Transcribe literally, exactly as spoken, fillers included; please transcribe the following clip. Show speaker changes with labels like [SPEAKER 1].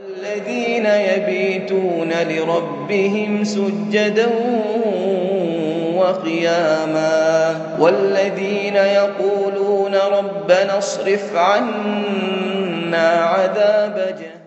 [SPEAKER 1] والذين يبيتون لربهم سجدا وقياما والذين يقولون ربنا اصرف عنا عذاب جهنم